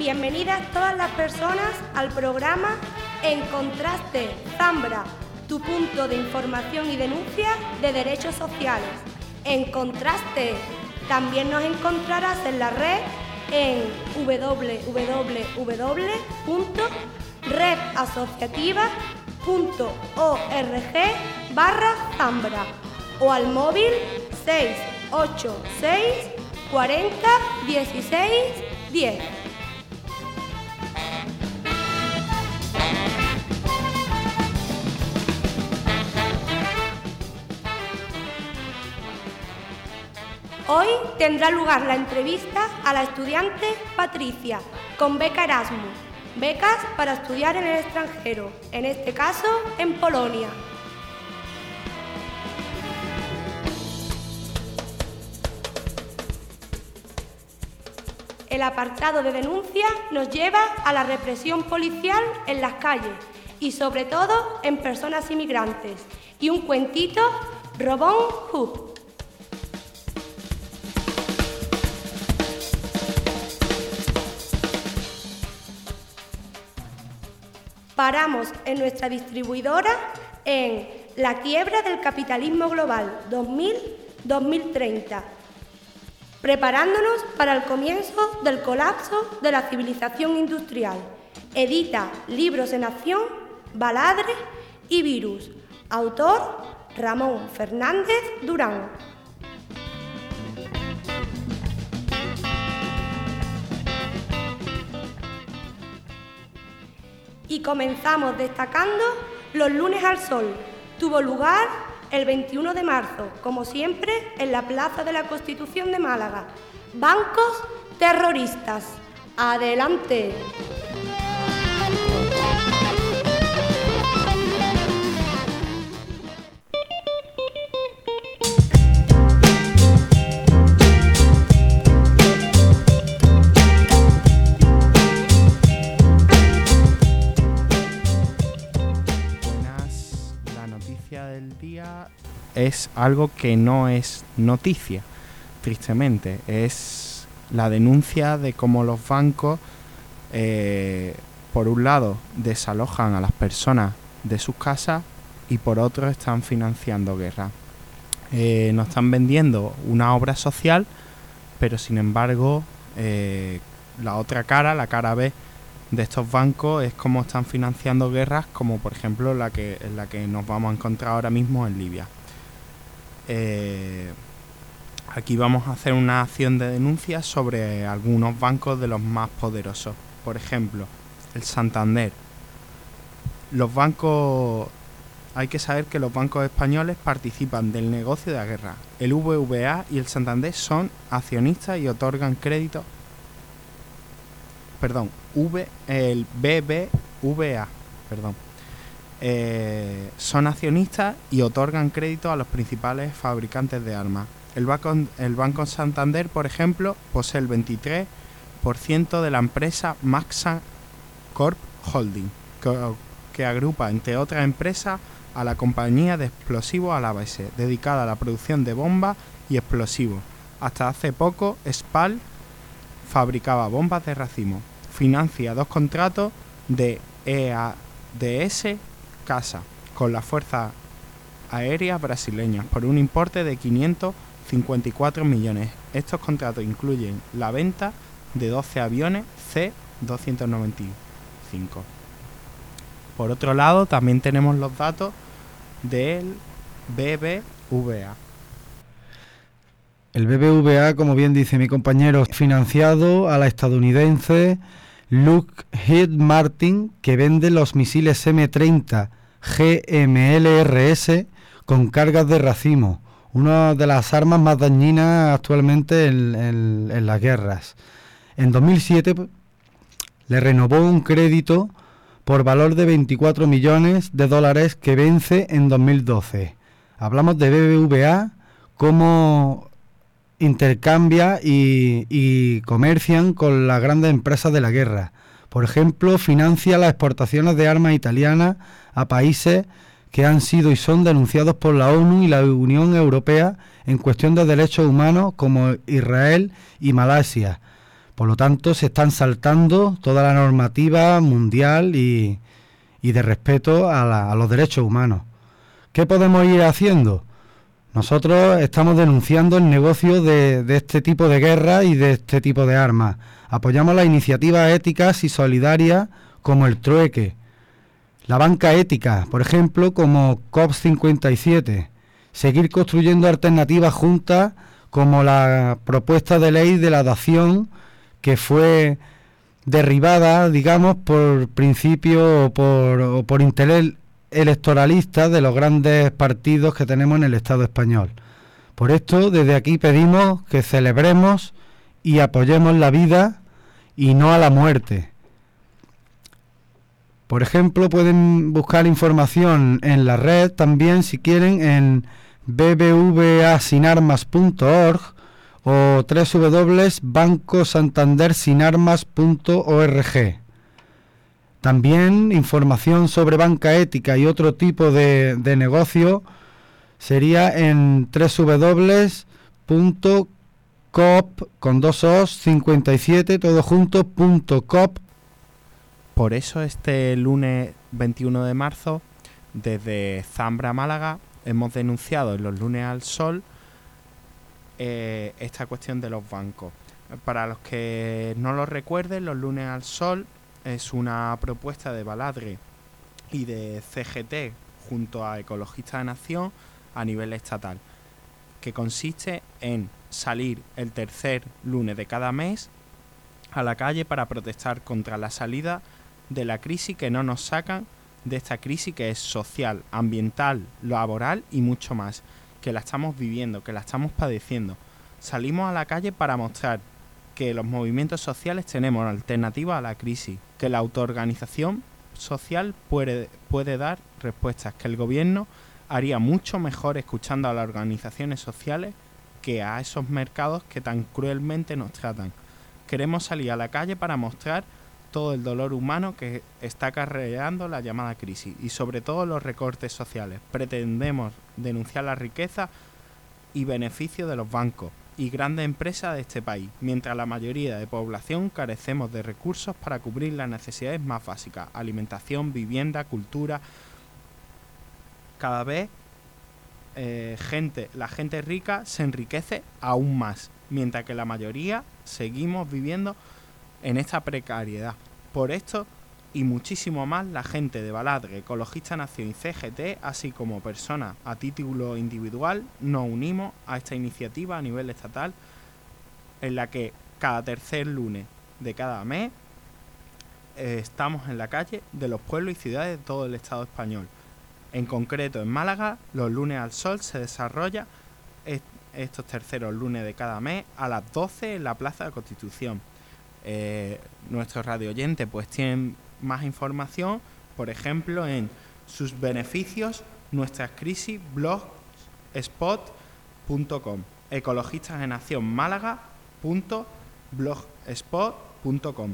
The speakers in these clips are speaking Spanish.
bienvenidas todas las personas al programa En Contraste Zambra, tu punto de información y denuncia de derechos sociales. En Contraste, también nos encontrarás en la red en www.redasociativa.org/Zambra o al móvil 686 40 16 10. Hoy tendrá lugar la entrevista a la estudiante Patricia con beca Erasmus, becas para estudiar en el extranjero, en este caso en Polonia. El apartado de denuncia nos lleva a la represión policial en las calles y sobre todo en personas inmigrantes. Y un cuentito, Robin Hood. Paramos en nuestra distribuidora en La quiebra del capitalismo global 2000-2030, preparándonos para el comienzo del colapso de la civilización industrial. Edita Libros en Acción, Baladre y Virus. Autor Ramón Fernández Durán. Y comenzamos destacando los lunes al sol. Tuvo lugar el 21 de marzo, como siempre, en la Plaza de la Constitución de Málaga. Bancos terroristas. ¡Adelante! Del día es algo que no es noticia, tristemente. Es la denuncia de cómo los bancos, por un lado, desalojan a las personas de sus casas y por otro están financiando guerra. Nos están vendiendo una obra social, pero sin embargo la otra cara, la cara B de estos bancos, es cómo están financiando guerras, como por ejemplo la que nos vamos a encontrar ahora mismo en Libia. Aquí vamos a hacer una acción de denuncia sobre algunos bancos de los más poderosos. Por ejemplo, el Santander. Los bancos, hay que saber que los bancos españoles participan del negocio de la guerra. El BBVA y el Santander son accionistas y otorgan crédito. El BBVA, son accionistas y otorgan crédito a los principales fabricantes de armas. El Banco Santander, por ejemplo, posee el 23% de la empresa Maxa Corp Holding, que agrupa, entre otras empresas, a la compañía de explosivos Alavese, dedicada a la producción de bombas y explosivos. Hasta hace poco, SPAL fabricaba bombas de racimo. Financia 2 contratos de EADS Casa con las fuerzas aéreas brasileñas por un importe de 554 millones. Estos contratos incluyen la venta de 12 aviones C-295. Por otro lado, también tenemos los datos del BBVA. El BBVA, como bien dice mi compañero, financiado a la estadounidense Lockheed Martin, que vende los misiles M30 GMLRS con cargas de racimo, una de las armas más dañinas actualmente en las guerras. En 2007 le renovó un crédito por valor de 24 millones de dólares que vence en 2012. Hablamos de BBVA, cómo intercambia y comercian con las grandes empresas de la guerra. Por ejemplo, financia las exportaciones de armas italianas a países que han sido y son denunciados por la ONU y la Unión Europea en cuestión de derechos humanos, como Israel y Malasia. Por lo tanto, se están saltando toda la normativa mundial y de respeto a los derechos humanos. ¿Qué podemos ir haciendo? Nosotros estamos denunciando el negocio de este tipo de guerra y de este tipo de armas. Apoyamos las iniciativas éticas y solidarias como el trueque, la banca ética, por ejemplo, como COP57, seguir construyendo alternativas juntas como la propuesta de ley de la dación que fue derribada, digamos, por principio o por interés electoralista de los grandes partidos que tenemos en el Estado español. Por esto, desde aquí pedimos que celebremos y apoyemos la vida y no a la muerte. Por ejemplo, pueden buscar información en la red también, si quieren, en bbvasinarmas.org o www.bancosantandersinarmas.org. También información sobre banca ética y otro tipo de negocio sería en www.cop57 todo junto.cop. Por eso este lunes 21 de marzo, desde Zambra, Málaga, hemos denunciado en los lunes al sol esta cuestión de los bancos. Para los que no lo recuerden, los lunes al sol es una propuesta de Baladre y de CGT junto a Ecologistas de Nación a nivel estatal, que consiste en salir el tercer lunes de cada mes a la calle para protestar contra la salida de la crisis que no nos sacan de esta crisis que es social, ambiental, laboral y mucho más, que la estamos viviendo, que la estamos padeciendo. Salimos a la calle para mostrar que los movimientos sociales tenemos alternativa a la crisis, que la autoorganización social puede dar respuestas, que el gobierno haría mucho mejor escuchando a las organizaciones sociales que a esos mercados que tan cruelmente nos tratan. Queremos salir a la calle para mostrar todo el dolor humano que está acarreando la llamada crisis y sobre todo los recortes sociales. Pretendemos denunciar la riqueza y beneficio de los bancos y grandes empresas de este país, mientras la mayoría de población carecemos de recursos para cubrir las necesidades más básicas: alimentación, vivienda, cultura. Cada vez la gente rica se enriquece aún más, mientras que la mayoría seguimos viviendo en esta precariedad. Por esto y muchísimo más, la gente de Baladre, Ecologistas de Nación y CGT, así como personas a título individual, nos unimos a esta iniciativa a nivel estatal, en la que cada tercer lunes de cada mes estamos en la calle de los pueblos y ciudades de todo el Estado español. En concreto, en Málaga, los lunes al sol se desarrolla estos terceros lunes de cada mes a las 12 en la Plaza de la Constitución. Nuestros radio oyentes pues tienen más información, por ejemplo, en sus beneficios, nuestras crisis, blogspot.com, Ecologistas de Nación Málaga.blogspot.com,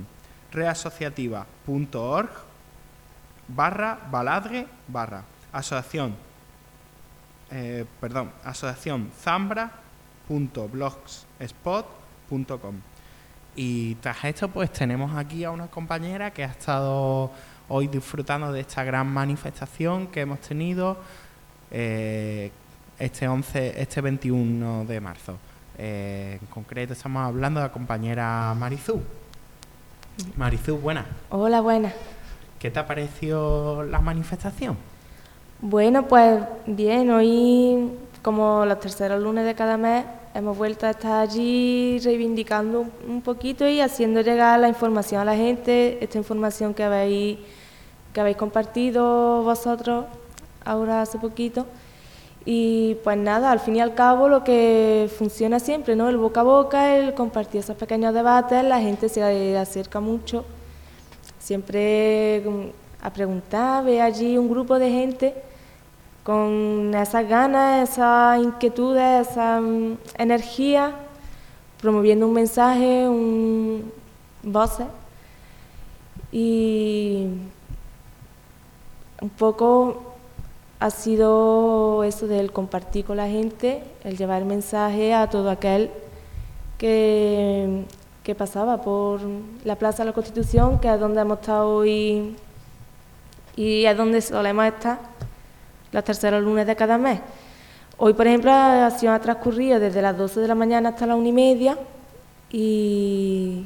reasociativa.org/Baladre/ asociación zambra.blogspot.com. Y tras esto pues tenemos aquí a una compañera que ha estado hoy disfrutando de esta gran manifestación que hemos tenido este 21 de marzo. En concreto estamos hablando de la compañera Marizú. Marizú, buenas. Hola, buenas. ¿Qué te ha parecido la manifestación? Bueno, pues bien, hoy como los terceros lunes de cada mes hemos vuelto a estar allí reivindicando un poquito y haciendo llegar la información a la gente, esta información que habéis compartido vosotros ahora hace poquito. Y pues nada, al fin y al cabo lo que funciona siempre, ¿no? El boca a boca, el compartir esos pequeños debates, la gente se acerca mucho, siempre a preguntar, ve allí un grupo de gente con esas ganas, esas inquietudes, esa energía, promoviendo un mensaje, voces. Y un poco ha sido eso del compartir con la gente, el llevar el mensaje a todo aquel que que pasaba por la Plaza de la Constitución, que es donde hemos estado hoy y es donde solemos estar los terceros lunes de cada mes. Hoy, por ejemplo, la acción ha transcurrido desde las 12 de la mañana hasta las 1:30 y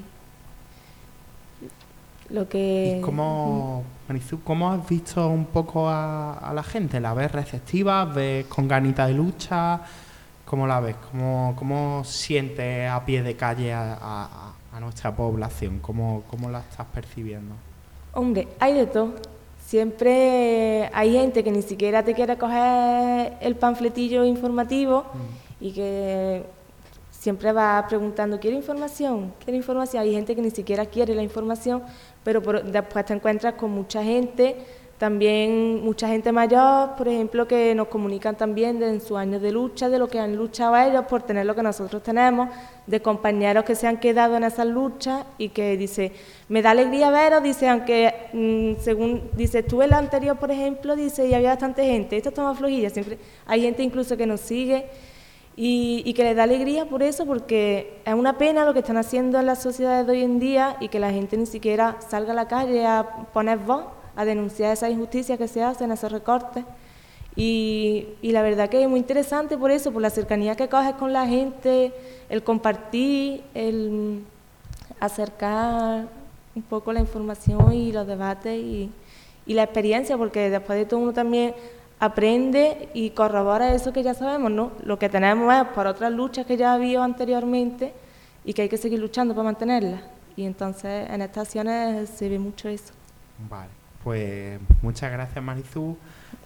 lo que... ¿Y cómo, Marisú, cómo has visto un poco a la gente? ¿La ves receptiva? ¿Ves con ganita de lucha? ¿Cómo la ves? ¿Cómo sientes a pie de calle a nuestra población? ¿Cómo la estás percibiendo? Hombre, hay de todo. Siempre hay gente que ni siquiera te quiere coger el panfletillo informativo y que siempre va preguntando, ¿quiere información? ¿Quiere información? Hay gente que ni siquiera quiere la información, pero después te encuentras con mucha gente, también mucha gente mayor, por ejemplo, que nos comunican también de en sus años de lucha, de lo que han luchado ellos por tener lo que nosotros tenemos, de compañeros que se han quedado en esas luchas y que dice, me da alegría veros, dice, aunque según dice, estuve en la anterior, por ejemplo, dice, y había bastante gente, esto está más flojilla, siempre hay gente incluso que nos sigue y que les da alegría por eso, porque es una pena lo que están haciendo en las sociedades de hoy en día y que la gente ni siquiera salga a la calle a poner voz, a denunciar esas injusticias que se hacen, esos recortes. Y la verdad que es muy interesante por eso, por la cercanía que coges con la gente, el compartir, el acercar un poco la información y los debates y la experiencia, porque después de todo uno también aprende y corrobora eso que ya sabemos, ¿no? Lo que tenemos es por otras luchas que ya ha habido anteriormente y que hay que seguir luchando para mantenerlas. Y entonces en estas acciones se ve mucho eso. Vale, pues muchas gracias, Marisú.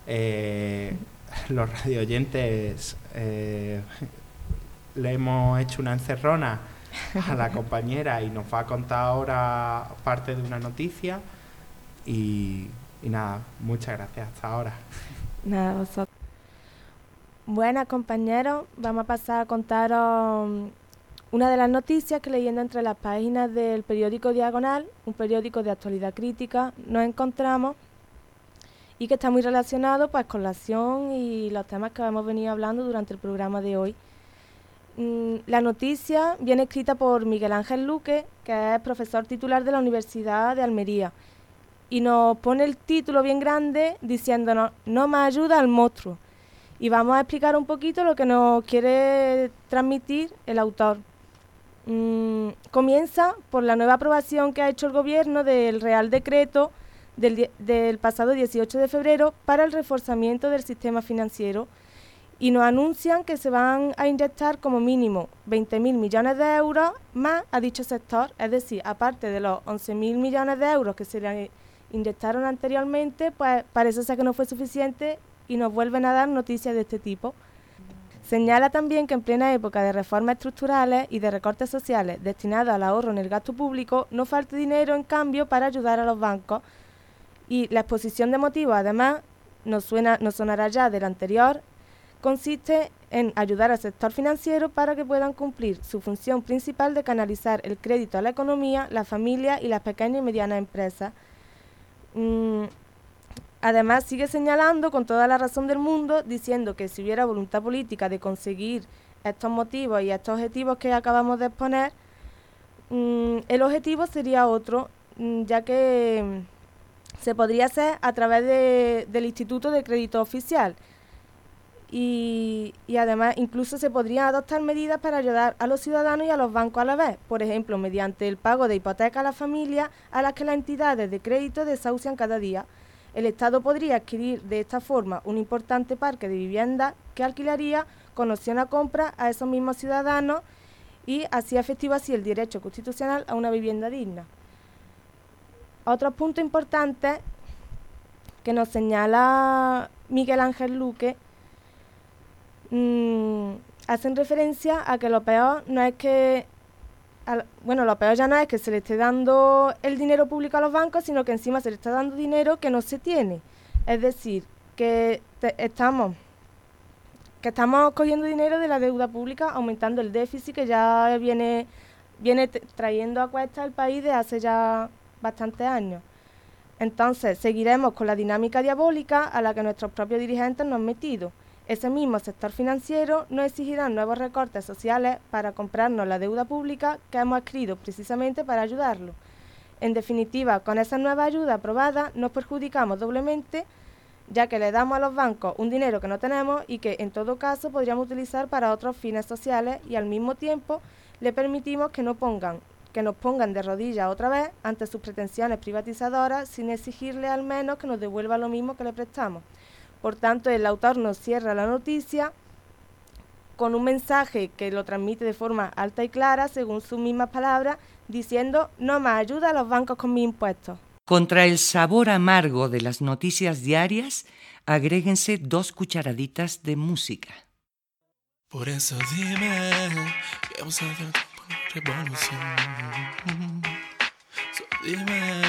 Los radioyentes le hemos hecho una encerrona a la compañera y nos va a contar ahora parte de una noticia y nada, muchas gracias hasta ahora. Nada, vosotros. Buenas, compañeros, vamos a pasar a contaros una de las noticias que leyendo entre las páginas del periódico Diagonal, un periódico de actualidad crítica, nos encontramos y que está muy relacionado pues con la acción y los temas que hemos venido hablando durante el programa de hoy. La noticia viene escrita por Miguel Ángel Luque, que es profesor titular de la Universidad de Almería, y nos pone el título bien grande diciéndonos «No más ayuda al monstruo». Y vamos a explicar un poquito lo que nos quiere transmitir el autor. Comienza por la nueva aprobación que ha hecho el Gobierno del Real Decreto del pasado 18 de febrero para el reforzamiento del sistema financiero y nos anuncian que se van a inyectar como mínimo 20.000 millones de euros más a dicho sector, es decir, aparte de los 11.000 millones de euros que se le inyectaron anteriormente, pues parece ser que no fue suficiente y nos vuelven a dar noticias de este tipo. Señala también que en plena época de reformas estructurales y de recortes sociales destinados al ahorro en el gasto público, no falta dinero en cambio para ayudar a los bancos. Y la exposición de motivos, además, nos sonará ya del anterior, consiste en ayudar al sector financiero para que puedan cumplir su función principal de canalizar el crédito a la economía, la familia y las pequeñas y medianas empresas. Además, sigue señalando con toda la razón del mundo, diciendo que si hubiera voluntad política de conseguir estos motivos y estos objetivos que acabamos de exponer, el objetivo sería otro, ya que se podría hacer a través del Instituto de Crédito Oficial y además incluso se podrían adoptar medidas para ayudar a los ciudadanos y a los bancos a la vez, por ejemplo, mediante el pago de hipotecas a las familias a las que las entidades de crédito desahucian cada día. El Estado podría adquirir de esta forma un importante parque de viviendas que alquilaría con opción a compra a esos mismos ciudadanos y así efectivo así el derecho constitucional a una vivienda digna. Otro punto importante que nos señala Miguel Ángel Luque hacen referencia a que lo peor no es que lo peor ya no es que se le esté dando el dinero público a los bancos, sino que encima se le está dando dinero que no se tiene. Es decir, que estamos cogiendo dinero de la deuda pública, aumentando el déficit que ya viene trayendo a cuesta el país de hace ya bastantes años. Entonces, seguiremos con la dinámica diabólica a la que nuestros propios dirigentes nos han metido. Ese mismo sector financiero nos exigirá nuevos recortes sociales para comprarnos la deuda pública que hemos adquirido precisamente para ayudarlo. En definitiva, con esa nueva ayuda aprobada nos perjudicamos doblemente, ya que le damos a los bancos un dinero que no tenemos y que en todo caso podríamos utilizar para otros fines sociales, y al mismo tiempo le permitimos que nos pongan de rodillas otra vez ante sus pretensiones privatizadoras sin exigirle al menos que nos devuelva lo mismo que le prestamos. Por tanto, el autor nos cierra la noticia con un mensaje que lo transmite de forma alta y clara, según sus mismas palabras, diciendo: no más ayuda a los bancos con mis impuestos. Contra el sabor amargo de las noticias diarias, agréguense 2 cucharaditas de música. Por eso dime, ¿qué vas a hacer por la revolución? Dime,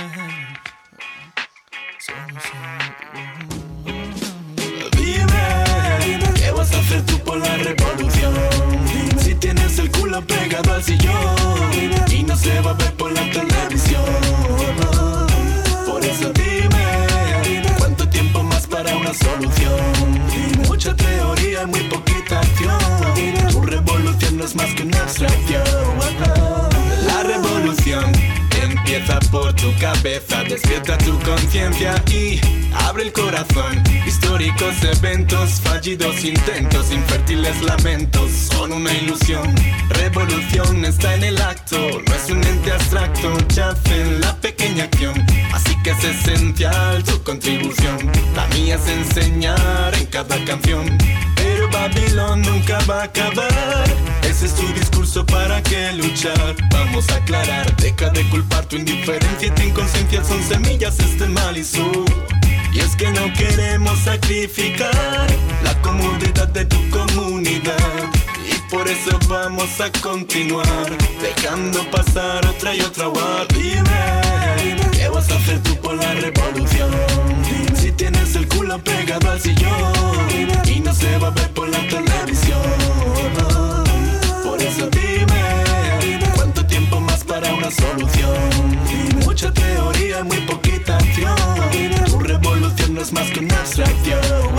dime, ¿qué vas a hacer tú por la revolución? Si tienes el culo pegado al sillón y no se va a ver por la televisión. Por eso dime, ¿cuánto tiempo más para una solución? Mucha teoría y muy poquita acción. Tu revolución no es más que una abstracción. La revolución empieza por tu cabeza, despierta tu conciencia y abre el corazón. Históricos eventos, fallidos intentos, infértiles lamentos, son una ilusión. Revolución está en el acto, no es un ente abstracto, yace en la pequeña acción. Así que es esencial tu contribución, la mía es enseñar en cada canción. Pero Babilón nunca va a acabar, ese es tu discurso, ¿para qué luchar? Vamos a aclarar, deja de culpar tu indiferencia y tu inconsciencia, son semillas este mal y su. Y es que no queremos sacrificar la comodidad de tu comunidad, y por eso vamos a continuar, dejando pasar otra y otra war. Dime, ¿qué vas a hacer tú por la revolución? Si tienes el culo pegado al sillón y no se va a ver por la televisión. Por eso dime, ¿cuánto tiempo más para una solución? Mucha teoría y muy poquita acción. Tu revolución no es más que una abstracción.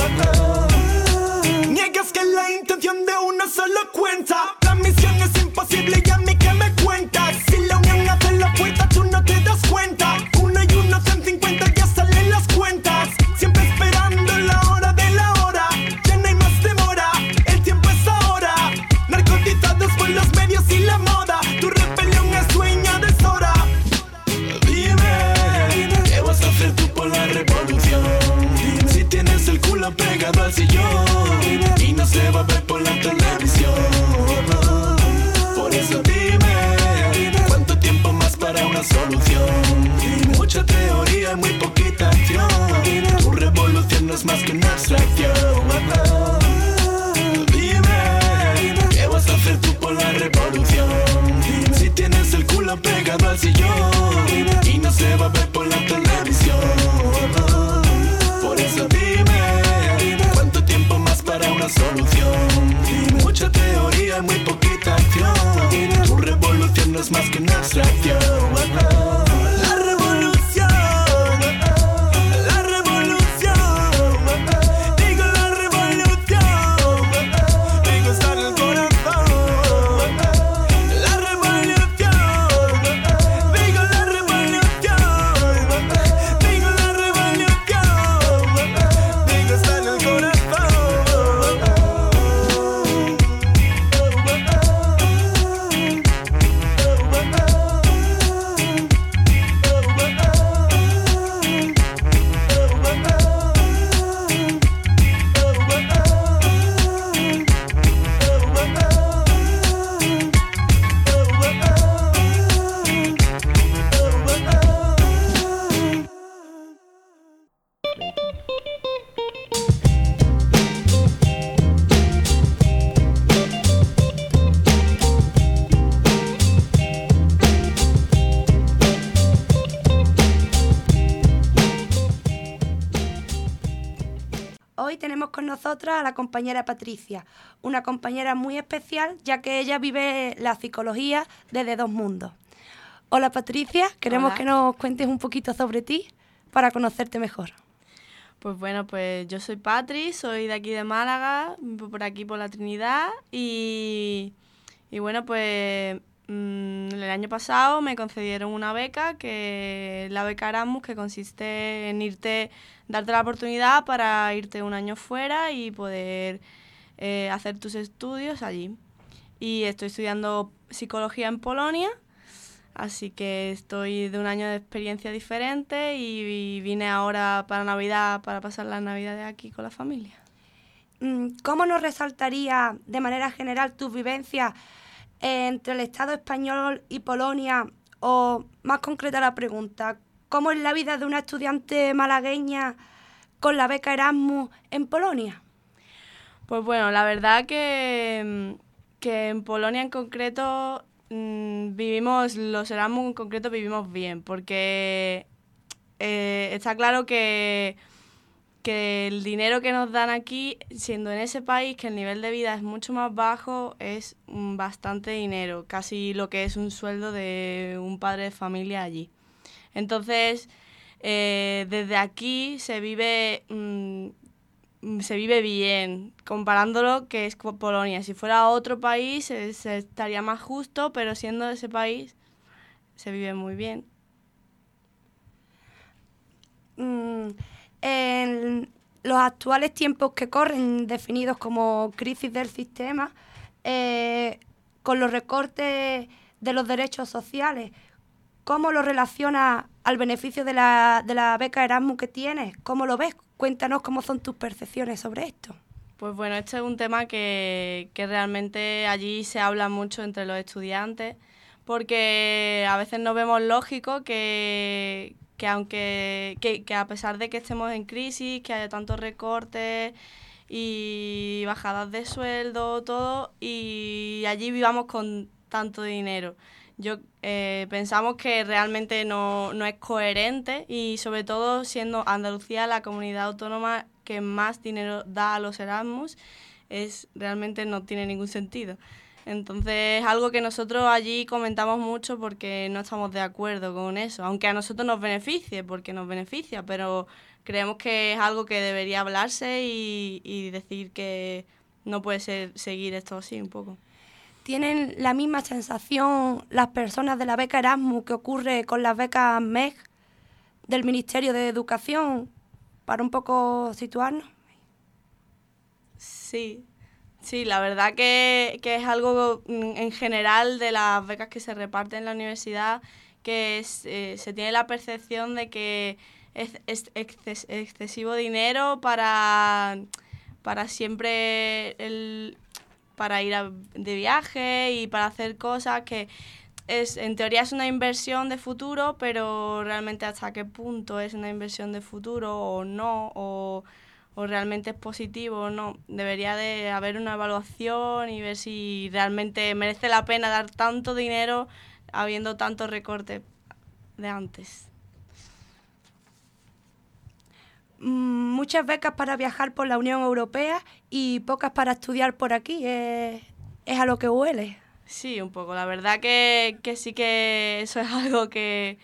Niegas que la intención de uno solo cuenta. La misión es imposible y a mí que me cuentas. Si la unión abre la puerta tú no te das cuenta. 1 y 1 son 50, ya salen las cuentas. Siempre esperando la hora de la hora. Ya no hay más demora, el tiempo es ahora. Narcotizados por los medios y la moda. Tu rebelión es dueña de Sora. Dime, ¿qué vas a hacer tú por la revolución? Si tienes el culo pegado al sillón y no se va a ver por la televisión. Por eso dime, ¿cuánto tiempo más para una solución? Mucha teoría y muy poquita acción. Tu revolución no es más que una abstracción. Dime, ¿qué vas a hacer tú por la revolución? Si tienes el culo pegado al sillón y no se va a ver por la televisión. Por eso dime, ¿cuánto tiempo más para una solución? Mucha teoría y muy poquita acción. Tu revolución no es más que una abstracción. La revolución, la revolución, digo la revolución, digo está en el corazón. La revolución, digo la revolución, digo la revolución, digo está en el corazón. Hoy tenemos con nosotras a la compañera Patricia, una compañera muy especial ya que ella vive la psicología desde 2 mundos. Hola Patricia, queremos que nos cuentes un poquito sobre ti para conocerte mejor. Pues bueno, pues yo soy Patri, soy de aquí de Málaga, por aquí por la Trinidad y bueno, pues el año pasado me concedieron una beca, que es la beca Erasmus, que consiste en darte la oportunidad para irte un año fuera y poder hacer tus estudios allí. Y estoy estudiando psicología en Polonia. Así que estoy de un año de experiencia diferente y vine ahora para Navidad, para pasar las Navidades aquí con la familia. ¿Cómo nos resaltaría de manera general tus vivencias entre el Estado español y Polonia? O más concreta la pregunta, ¿cómo es la vida de una estudiante malagueña con la beca Erasmus en Polonia? Pues bueno, la verdad que en Polonia en concreto los Erasmus en concreto vivimos bien, porque está claro que el dinero que nos dan aquí, siendo en ese país que el nivel de vida es mucho más bajo, es bastante dinero, casi lo que es un sueldo de un padre de familia allí. Entonces, desde aquí se vive bien, comparándolo que es con Polonia. Si fuera otro país se estaría más justo, pero siendo ese país se vive muy bien. En los actuales tiempos que corren, definidos como crisis del sistema, con los recortes de los derechos sociales, ¿cómo lo relacionas al beneficio de la beca Erasmus que tienes? ¿Cómo lo ves? Cuéntanos cómo son tus percepciones sobre esto. Pues bueno, este es un tema que realmente allí se habla mucho entre los estudiantes, porque a veces no vemos lógico que a pesar de que estemos en crisis, que haya tantos recortes y bajadas de sueldo, todo, y allí vivamos con tanto dinero. Pensamos que realmente no es coherente, y sobre todo siendo Andalucía la comunidad autónoma que más dinero da a los Erasmus, realmente no tiene ningún sentido. Entonces es algo que nosotros allí comentamos mucho porque no estamos de acuerdo con eso, aunque a nosotros nos beneficie, porque nos beneficia, pero creemos que es algo que debería hablarse y decir que no puede seguir esto así un poco. ¿Tienen la misma sensación las personas de la beca Erasmus que ocurre con las becas MEG del Ministerio de Educación? Para un poco situarnos. Sí, la verdad que es algo en general de las becas que se reparten en la universidad, que se tiene la percepción de que es excesivo dinero para siempre para ir de viaje y para hacer cosas que en teoría es una inversión de futuro, pero realmente hasta qué punto es una inversión de futuro o no, o realmente es positivo o no. Debería de haber una evaluación y ver si realmente merece la pena dar tanto dinero habiendo tantos recortes de antes. Muchas becas para viajar por la Unión Europea y pocas para estudiar por aquí. Es a lo que huele. Sí, un poco. La verdad que sí, que eso es algo que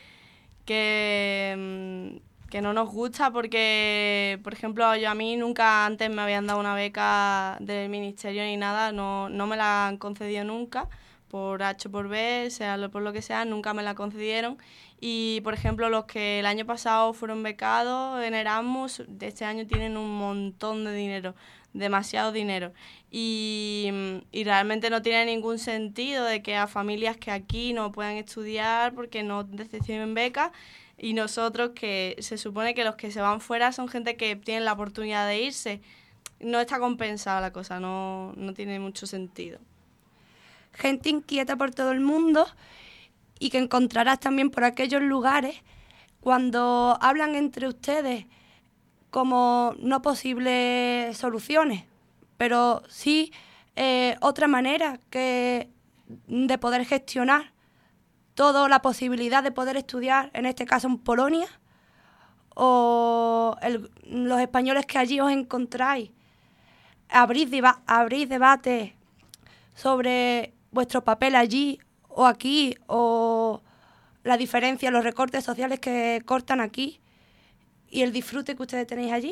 no nos gusta, porque, por ejemplo, a mí nunca antes me habían dado una beca del ministerio ni nada, no me la han concedido nunca, por H o por B, sea por lo que sea, nunca me la concedieron. Y, por ejemplo, los que el año pasado fueron becados en Erasmus, de este año tienen un montón de dinero, demasiado dinero. Y realmente no tiene ningún sentido de que a familias que aquí no puedan estudiar porque no reciben becas, y nosotros, que se supone que los que se van fuera son gente que tienen la oportunidad de irse, no está compensada la cosa, no tiene mucho sentido. Gente inquieta por todo el mundo y que encontrarás también por aquellos lugares cuando hablan entre ustedes como no posibles soluciones, pero sí otra manera de poder gestionar toda la posibilidad de poder estudiar, en este caso en Polonia, o los españoles que allí os encontráis. Abrís debates sobre vuestro papel allí o aquí, o la diferencia, los recortes sociales que cortan aquí. y el disfrute que ustedes tenéis allí.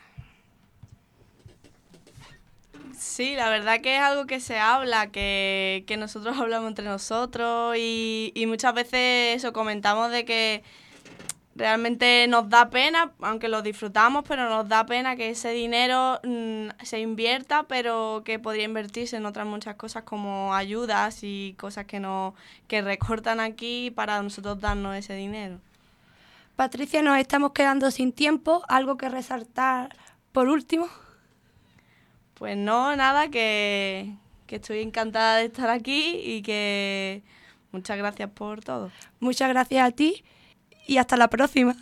Sí, la verdad que es algo que se habla, que nosotros hablamos entre nosotros y muchas veces eso comentamos de que realmente nos da pena, aunque lo disfrutamos, pero nos da pena que ese dinero se invierta, pero que podría invertirse en otras muchas cosas como ayudas y cosas que recortan aquí para nosotros darnos ese dinero. Patricia, nos estamos quedando sin tiempo. ¿Algo que resaltar por último? Pues no, nada, que estoy encantada de estar aquí y que muchas gracias por todo. Muchas gracias a ti y hasta la próxima.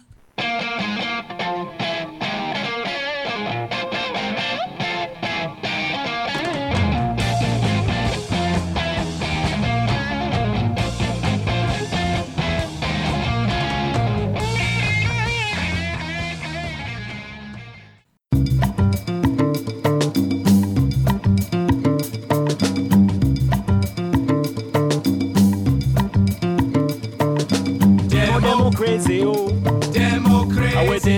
Crazy, oh, demo crazy. I went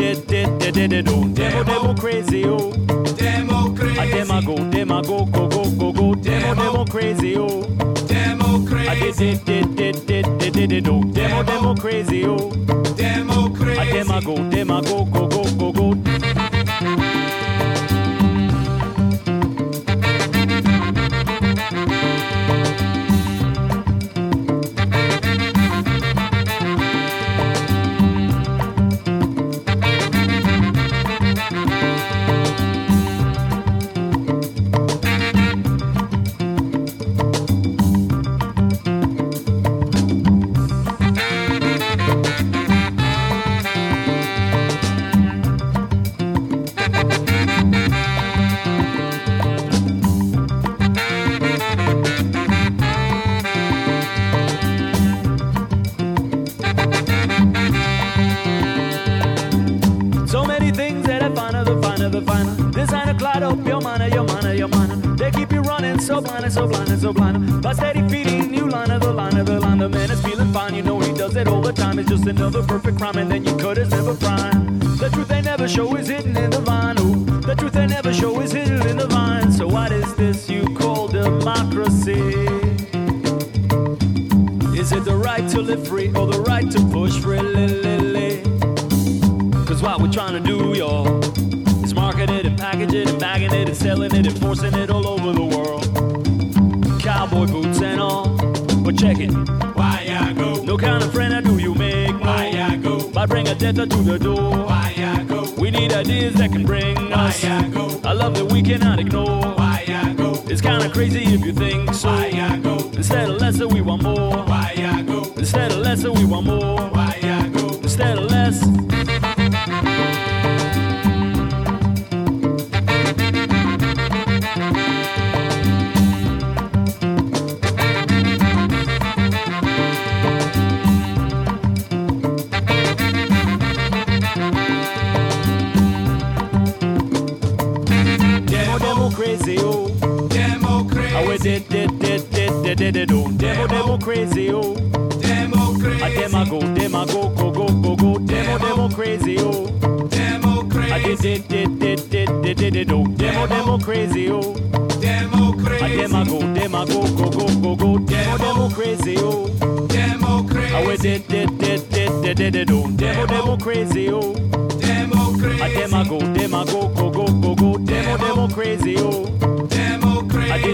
demo crazy, oh, demo crazy. I demo go, demo crazy, oh, demo crazy. I demo crazy, oh, demo crazy. I demo go. So blind, by steady feeding you line of the line. The man is feeling fine, you know he does it all the time. It's just another perfect crime, and then you cut his never prime. The truth they never show is hidden in the vine. Ooh, the truth they never show is hidden in the vine. So what is this you call democracy? Is it the right to live free or the right to push freely? Cause what we're trying to do, y'all, is market it and package it and bagging it and selling it and forcing it all over the world. Cowboy boots and all, but check it. Why I go? No kind of friend I do you make. Why I go? By bring a debtor to the door. Why I go? We need ideas that can bring us. Why I go? I love that we cannot ignore. Why I go? It's kind of crazy if you think so. Why I go? Instead of less, we want more. Why I go? Instead of less, we want more. Why I go? Instead of less. Crazy, oh, demo crazy. I went demo crazy, oh, demo crazy. I demo go, demo crazy, oh, demo crazy. I demo crazy, oh, demo crazy. I demo go, demo crazy, oh, demo crazy. I went demo crazy, oh, demo crazy. I demo go, demo crazy, oh, demo crazy. I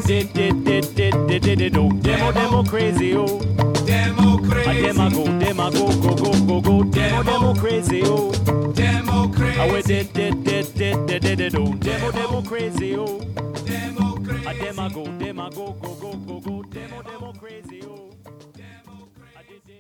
demo crazy, oh, demo crazy. I demo go, demo crazy, oh, demo crazy. I went demo crazy, oh, demo crazy. I demo go, demo crazy, oh, demo crazy.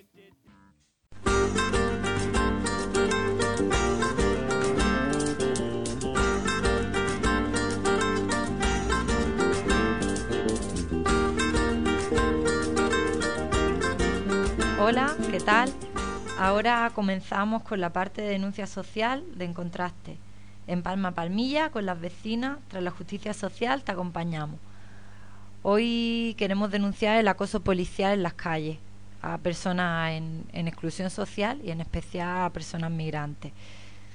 Hola, ¿qué tal? Ahora comenzamos con la parte de denuncia social de En Contraste. En Palma Palmilla, con las vecinas, tras la justicia social, te acompañamos. Hoy queremos denunciar el acoso policial en las calles a personas en exclusión social y en especial a personas migrantes.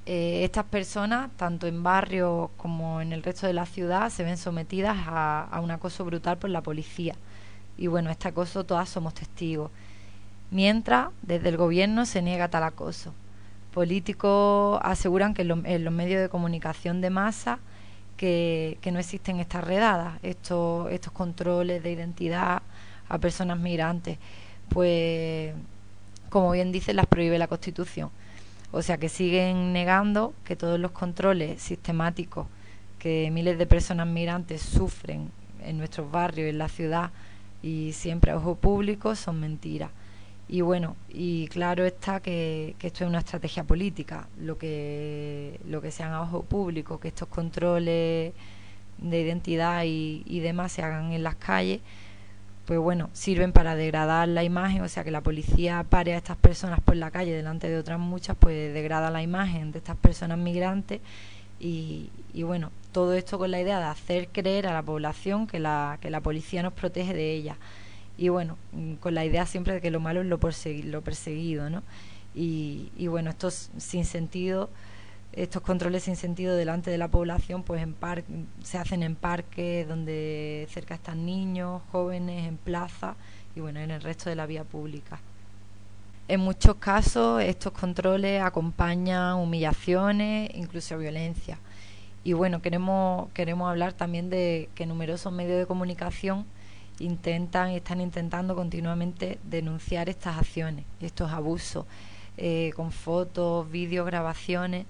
estas personas, tanto en barrios como en el resto de la ciudad, se ven sometidas a un acoso brutal por la policía. Y bueno, este acoso todas somos testigos. Mientras, desde el gobierno se niega tal acoso. Políticos aseguran que en los medios de comunicación de masa que no existen estas redadas, estos controles de identidad a personas migrantes. Pues, como bien dice, las prohíbe la Constitución. O sea que siguen negando que todos los controles sistemáticos que miles de personas migrantes sufren en nuestros barrios, en la ciudad y siempre a ojo público son mentiras. Y bueno, y claro está que esto es una estrategia política, lo que sean a ojo público, que estos controles de identidad y demás se hagan en las calles, pues bueno, sirven para degradar la imagen. O sea que la policía pare a estas personas por la calle delante de otras muchas, pues degrada la imagen de estas personas migrantes y bueno, todo esto con la idea de hacer creer a la población que la policía nos protege de ella. Y bueno, con la idea siempre de que lo malo es lo perseguido, ¿no? Y bueno, estos controles sin sentido delante de la población, pues se hacen en parques donde cerca están niños, jóvenes, en plazas y bueno, en el resto de la vía pública. En muchos casos estos controles acompañan humillaciones, incluso violencia. Y bueno, queremos hablar también de que numerosos medios de comunicación están intentando continuamente denunciar estas acciones, estos abusos, con fotos, vídeos, grabaciones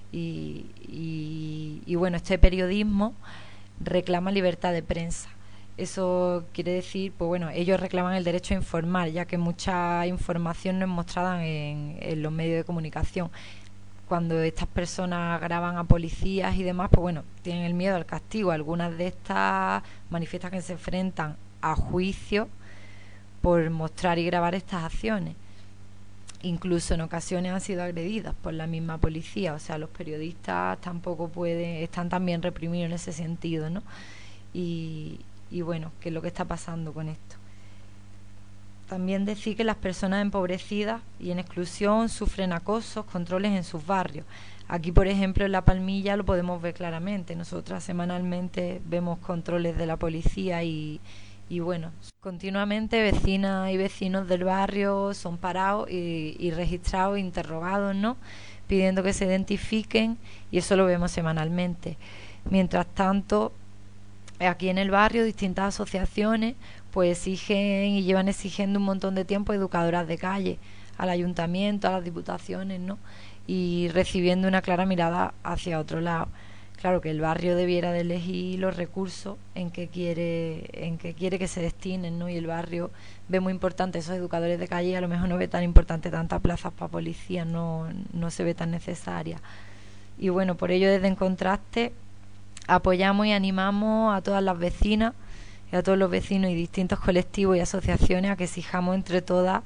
y bueno, este periodismo reclama libertad de prensa. Eso quiere decir, pues bueno, ellos reclaman el derecho a informar, ya que mucha información no es mostrada en los medios de comunicación. Cuando estas personas graban a policías y demás, pues bueno, tienen el miedo al castigo. Algunas de estas manifiestan que se enfrentan a juicio por mostrar y grabar estas acciones. Incluso en ocasiones han sido agredidas por la misma policía. O sea, los periodistas están también reprimidos en ese sentido, ¿no? Y bueno, ¿qué es lo que está pasando con esto? También decir que las personas empobrecidas y en exclusión sufren acosos, controles en sus barrios. Aquí, por ejemplo, en La Palmilla lo podemos ver claramente. Nosotras semanalmente vemos controles de la policía y bueno, continuamente vecinas y vecinos del barrio son parados y registrados, interrogados, ¿no? Pidiendo que se identifiquen, y eso lo vemos semanalmente. Mientras tanto, aquí en el barrio distintas asociaciones pues exigen y llevan exigiendo un montón de tiempo educadoras de calle al ayuntamiento, a las diputaciones, ¿no? Y recibiendo una clara mirada hacia otro lado. Claro que el barrio debiera de elegir los recursos en que quiere que se destinen, ¿no? Y el barrio ve muy importante esos educadores de calle y a lo mejor no ve tan importante tantas plazas para policía, no se ve tan necesaria. Y bueno, por ello desde En Contraste apoyamos y animamos a todas las vecinas y a todos los vecinos y distintos colectivos y asociaciones a que exijamos entre todas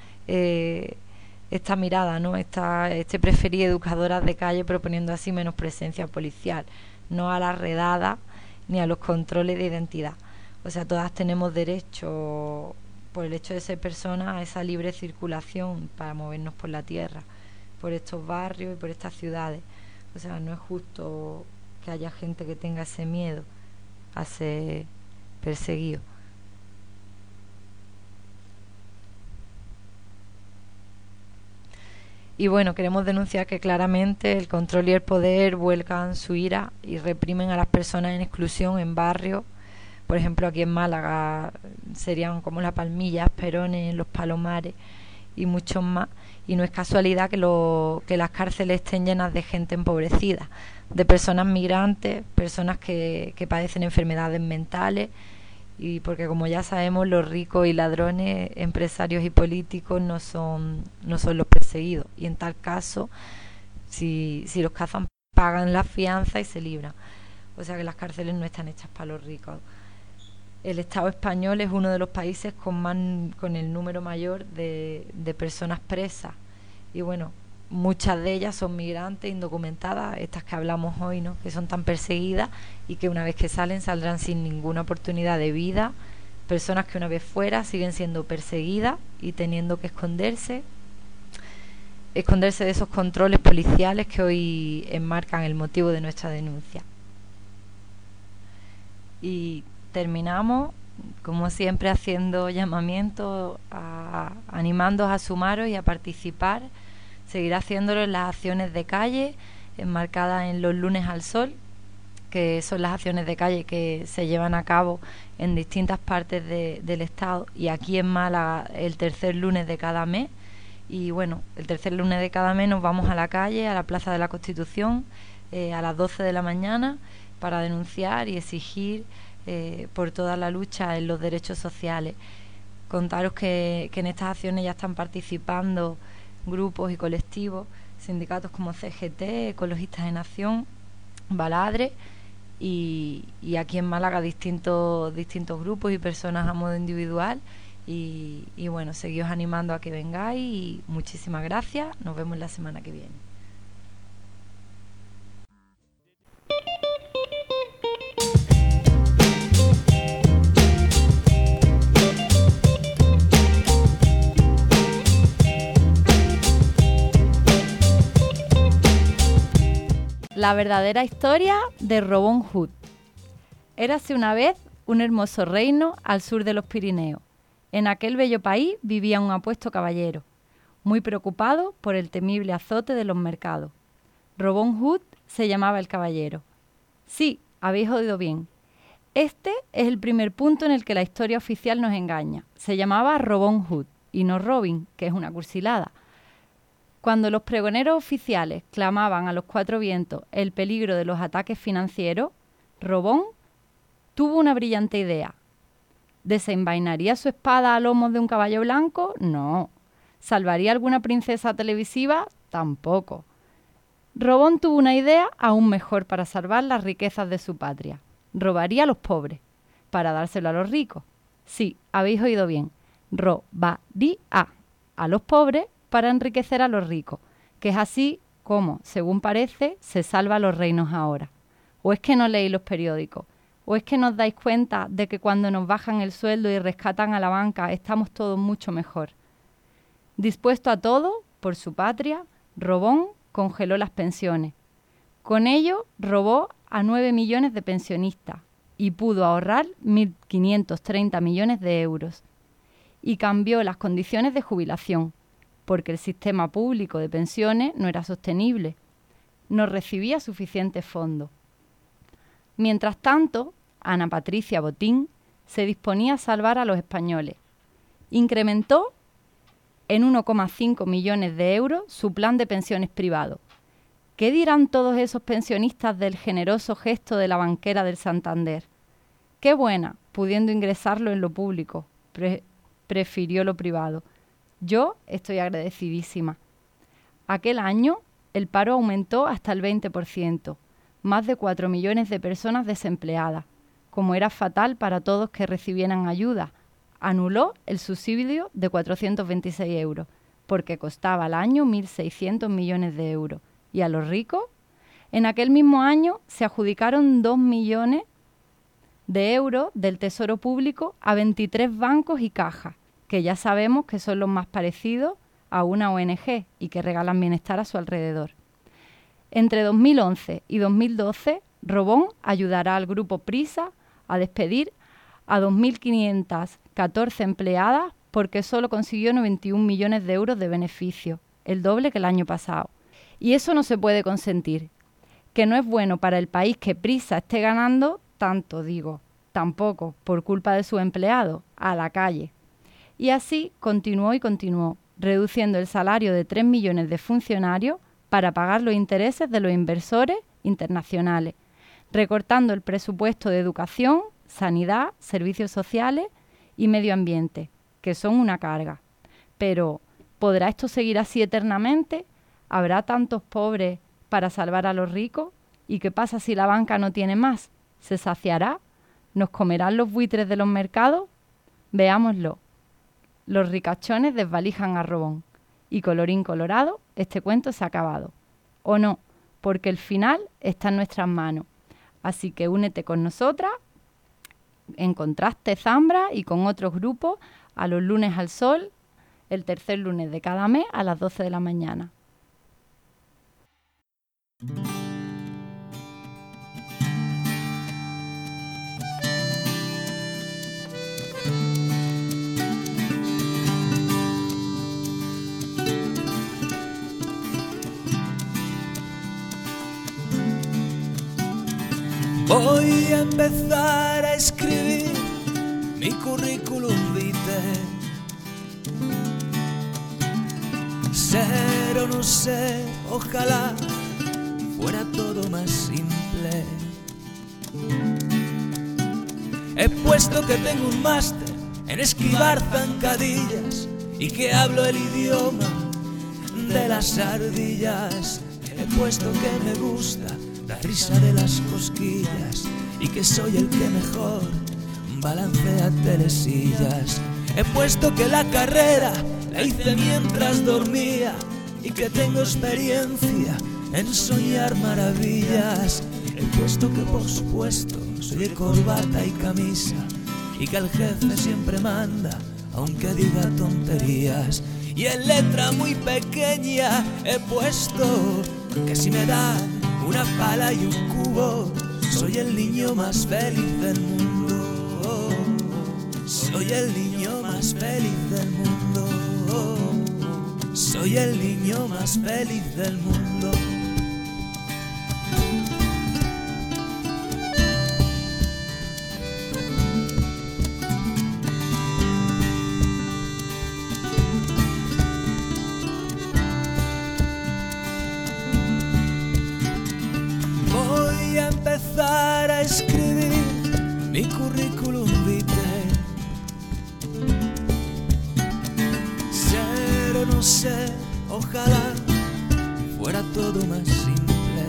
esta mirada, ¿no? Este preferir educadoras de calle, proponiendo así menos presencia policial, no a las redadas ni a los controles de identidad. O sea, todas tenemos derecho, por el hecho de ser personas, a esa libre circulación para movernos por la tierra, por estos barrios y por estas ciudades. O sea, no es justo que haya gente que tenga ese miedo a ser perseguido. Y bueno, queremos denunciar que claramente el control y el poder vuelcan su ira y reprimen a las personas en exclusión en barrios. Por ejemplo, aquí en Málaga serían como La Palmilla, Perones, Los Palomares y muchos más. Y no es casualidad que las cárceles estén llenas de gente empobrecida, de personas migrantes, personas que padecen enfermedades mentales. Y porque, como ya sabemos, los ricos y ladrones, empresarios y políticos no son los perseguidos, y en tal caso si los cazan pagan la fianza y se libran. O sea que las cárceles no están hechas para los ricos. El Estado español es uno de los países con el número mayor de personas presas, y bueno, muchas de ellas son migrantes indocumentadas, estas que hablamos hoy, ¿no? Que son tan perseguidas y que una vez que saldrán sin ninguna oportunidad de vida. Personas que una vez fuera siguen siendo perseguidas y teniendo que esconderse. esconderse de esos controles policiales que hoy enmarcan el motivo de nuestra denuncia. Y terminamos, como siempre, haciendo llamamientos, animándoos a sumaros y a participar. Seguirá haciéndolo en las acciones de calle, enmarcadas en los lunes al sol, que son las acciones de calle que se llevan a cabo en distintas partes del Estado, y aquí en Málaga el tercer lunes de cada mes. Y bueno, el tercer lunes de cada mes nos vamos a la calle, a la Plaza de la Constitución, a las 12 de la mañana, para denunciar y exigir por toda la lucha en los derechos sociales. Contaros que en estas acciones ya están participando grupos y colectivos, sindicatos como CGT, Ecologistas en Acción, Baladre, y aquí en Málaga distintos grupos y personas a modo individual. Y bueno, seguíos animando a que vengáis, y muchísimas gracias. Nos vemos la semana que viene. La verdadera historia de Robin Hood. Érase una vez un hermoso reino al sur de los Pirineos. En aquel bello país vivía un apuesto caballero, muy preocupado por el temible azote de los mercados. Robin Hood se llamaba el caballero. Sí, habéis oído bien. Este es el primer punto en el que la historia oficial nos engaña. Se llamaba Robin Hood y no Robin, que es una cursilada. Cuando los pregoneros oficiales clamaban a los cuatro vientos el peligro de los ataques financieros, Robin tuvo una brillante idea. ¿Desenvainaría su espada a lomos de un caballo blanco? No. ¿Salvaría alguna princesa televisiva? Tampoco. Robin tuvo una idea aún mejor para salvar las riquezas de su patria. Robaría a los pobres para dárselo a los ricos. Sí, habéis oído bien. Robaría a los pobres para enriquecer a los ricos, que es así como, según parece, se salva a los reinos ahora. ¿O es que no leéis los periódicos? ¿O es que nos dais cuenta de que cuando nos bajan el sueldo y rescatan a la banca estamos todos mucho mejor? Dispuesto a todo, por su patria, Robin congeló las pensiones. Con ello robó a 9 millones de pensionistas y pudo ahorrar 1.530 millones de euros. Y cambió las condiciones de jubilación, porque el sistema público de pensiones no era sostenible, no recibía suficientes fondos. Mientras tanto, Ana Patricia Botín se disponía a salvar a los españoles. Incrementó en 1,5 millones de euros su plan de pensiones privado. ¿Qué dirán todos esos pensionistas del generoso gesto de la banquera del Santander? Qué buena, pudiendo ingresarlo en lo público, prefirió lo privado. Yo estoy agradecidísima. Aquel año el paro aumentó hasta el 20%. Más de 4 millones de personas desempleadas. Como era fatal para todos que recibieran ayuda, anuló el subsidio de 426 euros, porque costaba al año 1.600 millones de euros. ¿Y a los ricos? En aquel mismo año se adjudicaron 2 millones de euros del Tesoro Público a 23 bancos y cajas, que ya sabemos que son los más parecidos a una ONG y que regalan bienestar a su alrededor. Entre 2011 y 2012, Robin ayudará al grupo Prisa a despedir a 2.514 empleadas porque solo consiguió 91 millones de euros de beneficio, el doble que el año pasado. Y eso no se puede consentir. Que no es bueno para el país que Prisa esté ganando tanto, digo, tampoco, por culpa de sus empleados, a la calle. Y así continuó, reduciendo el salario de 3 millones de funcionarios para pagar los intereses de los inversores internacionales, recortando el presupuesto de educación, sanidad, servicios sociales y medio ambiente, que son una carga. Pero, ¿podrá esto seguir así eternamente? ¿Habrá tantos pobres para salvar a los ricos? ¿Y qué pasa si la banca no tiene más? ¿Se saciará? ¿Nos comerán los buitres de los mercados? Veámoslo. Los ricachones desvalijan a Robin. Y colorín colorado, este cuento se ha acabado. O no, porque el final está en nuestras manos. Así que únete con nosotras, en Contraste Zambra y con otros grupos, a los lunes al sol, el tercer lunes de cada mes a las 12 de la mañana. Voy a empezar a escribir mi currículum vitae. Ser o no ser, ojalá fuera todo más simple. He puesto que tengo un máster en esquivar zancadillas y que hablo el idioma de las ardillas. He puesto que me gusta la risa de las cosquillas y que soy el que mejor balancea telesillas. He puesto que la carrera la hice mientras dormía y que tengo experiencia en soñar maravillas. He puesto que por supuesto soy de corbata y camisa y que el jefe siempre manda aunque diga tonterías. Y en letra muy pequeña he puesto que si me dan una pala y un cubo soy el niño más feliz del mundo. Soy el niño más feliz del mundo. Soy el niño más feliz del mundo. Voy a empezar a escribir mi currículum vitae. Ser o no ser, ojalá fuera todo más simple.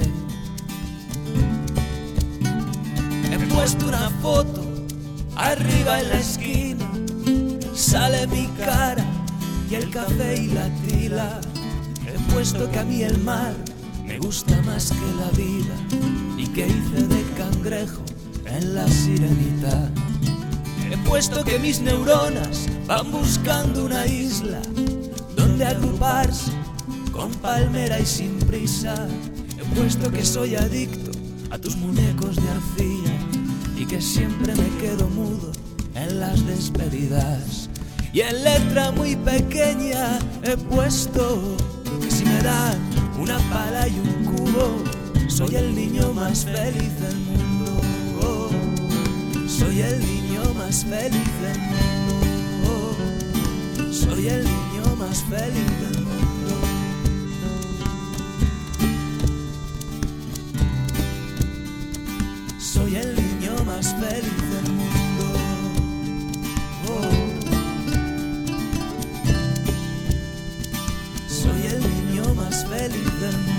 He puesto una foto arriba en la esquina, sale mi cara y el café y la tila. He puesto que a mí el mar me gusta más que la vida y que hice de cangrejo en La Sirenita. He puesto que mis neuronas van buscando una isla donde agruparse con palmera y sin prisa. He puesto que soy adicto a tus muñecos de arcilla y que siempre me quedo mudo en las despedidas. Y en letra muy pequeña he puesto que si me dan una pala y un cubo soy el niño más feliz del mundo. Soy el niño más feliz del mundo. Soy el niño más feliz del mundo. Soy el niño más feliz del mundo. Soy el niño más feliz del mundo.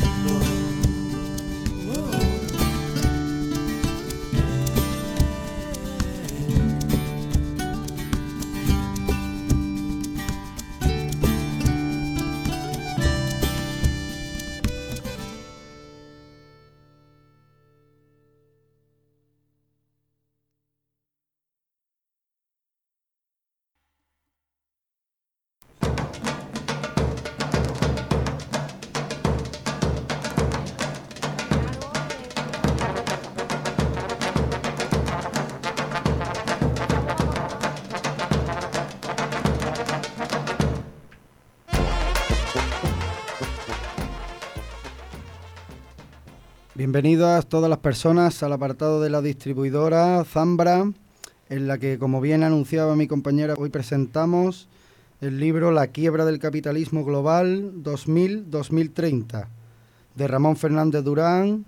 Bienvenidas todas las personas al apartado de la distribuidora Zambra, en la que, como bien anunciaba mi compañera, hoy presentamos el libro La quiebra del capitalismo global 2000-2030, de Ramón Fernández Durán,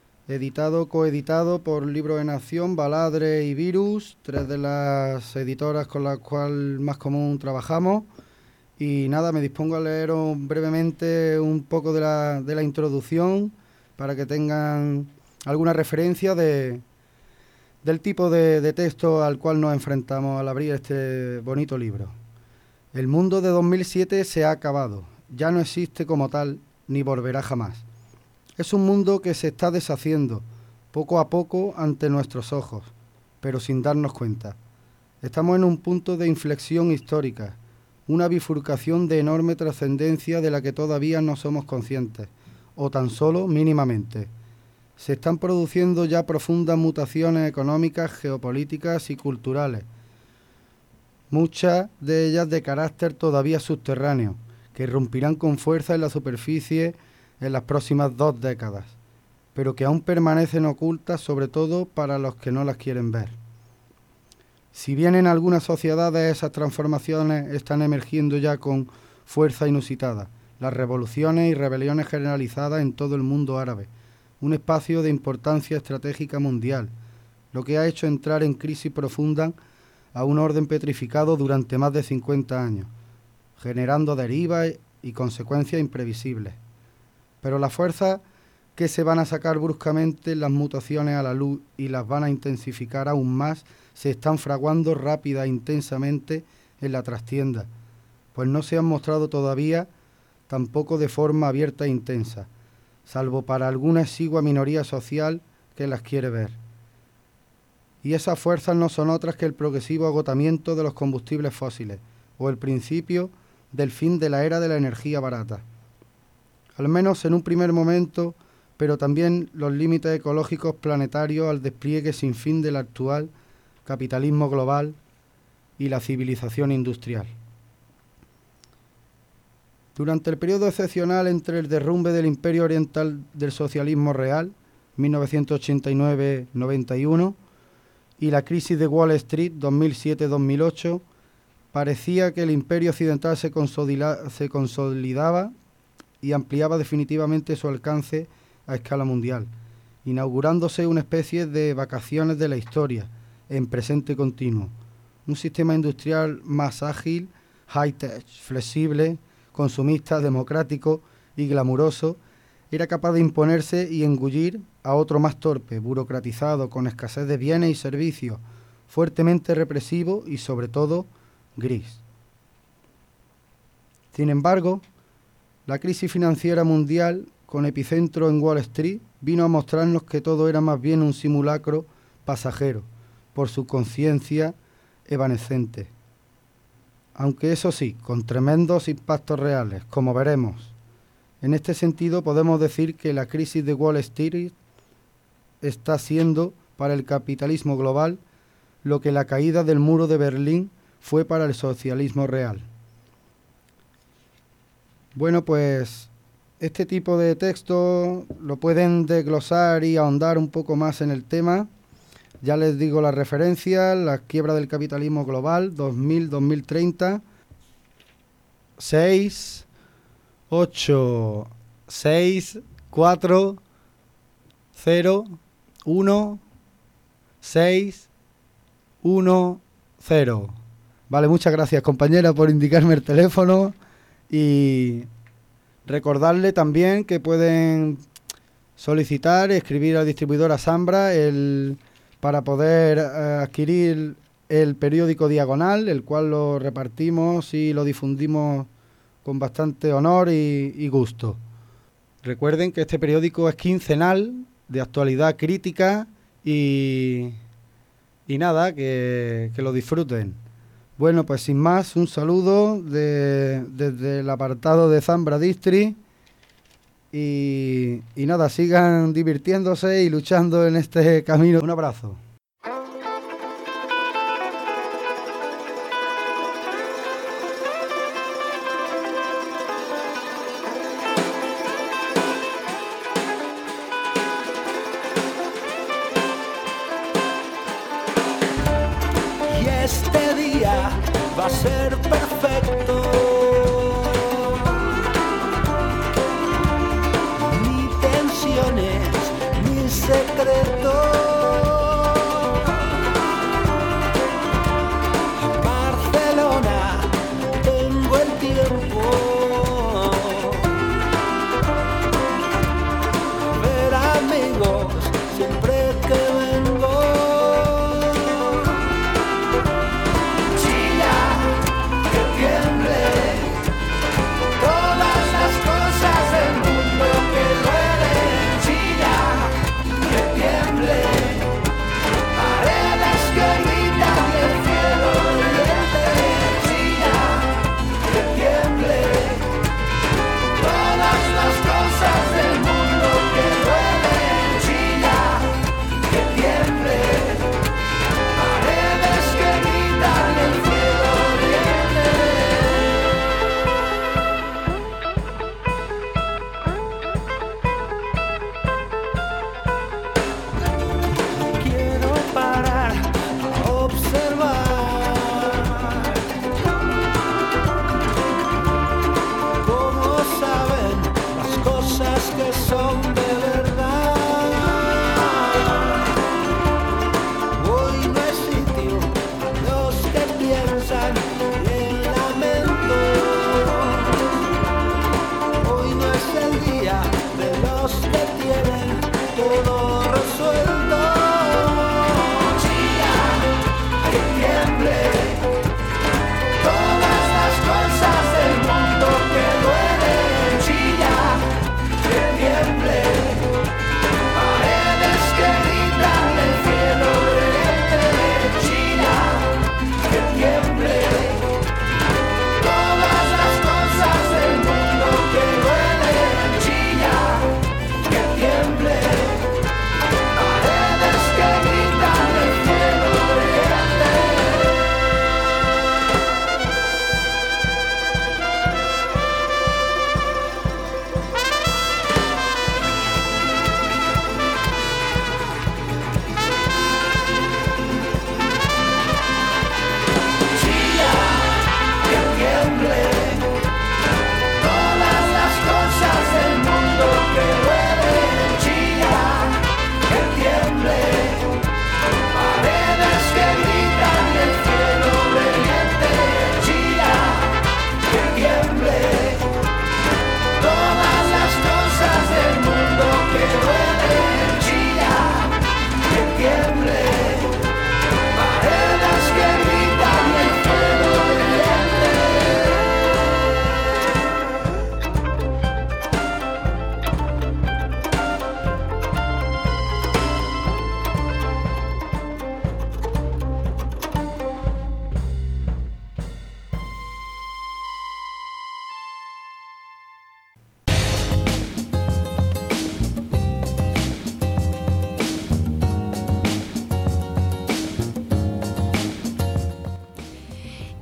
coeditado por Libros de Nación, Baladre y Virus, tres de las editoras con las cuales más común trabajamos. Y nada, me dispongo a leer brevemente un poco de la introducción, para que tengan alguna referencia del tipo de texto al cual nos enfrentamos al abrir este bonito libro. El mundo de 2007 se ha acabado, ya no existe como tal, ni volverá jamás. Es un mundo que se está deshaciendo, poco a poco ante nuestros ojos, pero sin darnos cuenta. Estamos en un punto de inflexión histórica, una bifurcación de enorme trascendencia de la que todavía no somos conscientes, o tan solo mínimamente. Se están produciendo ya profundas mutaciones económicas, geopolíticas y culturales, muchas de ellas de carácter todavía subterráneo, que irrumpirán con fuerza en la superficie en las próximas 2 décadas. pero que aún permanecen ocultas, sobre todo para los que no las quieren ver. Si bien en algunas sociedades esas transformaciones están emergiendo ya con fuerza inusitada, las revoluciones y rebeliones generalizadas en todo el mundo árabe, un espacio de importancia estratégica mundial, lo que ha hecho entrar en crisis profunda a un orden petrificado durante más de 50 años, generando derivas y consecuencias imprevisibles. Pero las fuerzas que se van a sacar bruscamente las mutaciones a la luz y las van a intensificar aún más, se están fraguando rápida e intensamente en la trastienda, pues no se han mostrado todavía tampoco de forma abierta e intensa, salvo para alguna exigua minoría social que las quiere ver. Y esas fuerzas no son otras que el progresivo agotamiento de los combustibles fósiles o el principio del fin de la era de la energía barata. Al menos en un primer momento, pero también los límites ecológicos planetarios al despliegue sin fin del actual capitalismo global y la civilización industrial. Durante el periodo excepcional entre el derrumbe del Imperio Oriental del Socialismo Real, 1989-91, y la crisis de Wall Street, 2007-2008, parecía que el Imperio Occidental se consolidaba y ampliaba definitivamente su alcance a escala mundial, inaugurándose una especie de vacaciones de la historia, en presente continuo. Un sistema industrial más ágil, high-tech, flexible, consumista, democrático y glamuroso, era capaz de imponerse y engullir a otro más torpe, burocratizado, con escasez de bienes y servicios, fuertemente represivo y, sobre todo, gris. Sin embargo, la crisis financiera mundial, con epicentro en Wall Street, vino a mostrarnos que todo era más bien un simulacro pasajero, por su conciencia evanescente. Aunque eso sí, con tremendos impactos reales, como veremos. En este sentido podemos decir que la crisis de Wall Street está siendo para el capitalismo global lo que la caída del muro de Berlín fue para el socialismo real. Bueno, pues este tipo de texto lo pueden desglosar y ahondar un poco más en el tema. Ya les digo la referencia: La quiebra del capitalismo global, 2000-2030, 6, 8, 6, 4, 0, 1, 6, 1, 0. Vale, muchas gracias, compañera, por indicarme el teléfono, y recordarle también que pueden solicitar, escribir al distribuidor Asambra para poder adquirir el periódico Diagonal, el cual lo repartimos y lo difundimos con bastante honor y gusto. Recuerden que este periódico es quincenal, de actualidad crítica, y nada, que lo disfruten. Bueno, pues sin más, un saludo desde el apartado de Zambra Distri, y nada, sigan divirtiéndose y luchando en este camino. Un abrazo. Y este día va a ser perfecto. Ni tensiones, ni secretos.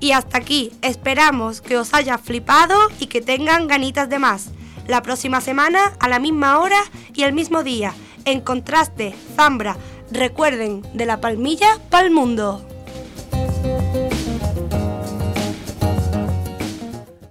Y hasta aquí, esperamos que os haya flipado y que tengan ganitas de más. La próxima semana, a la misma hora y el mismo día, en Contraste, Zambra. Recuerden, de la palmilla pa'l mundo.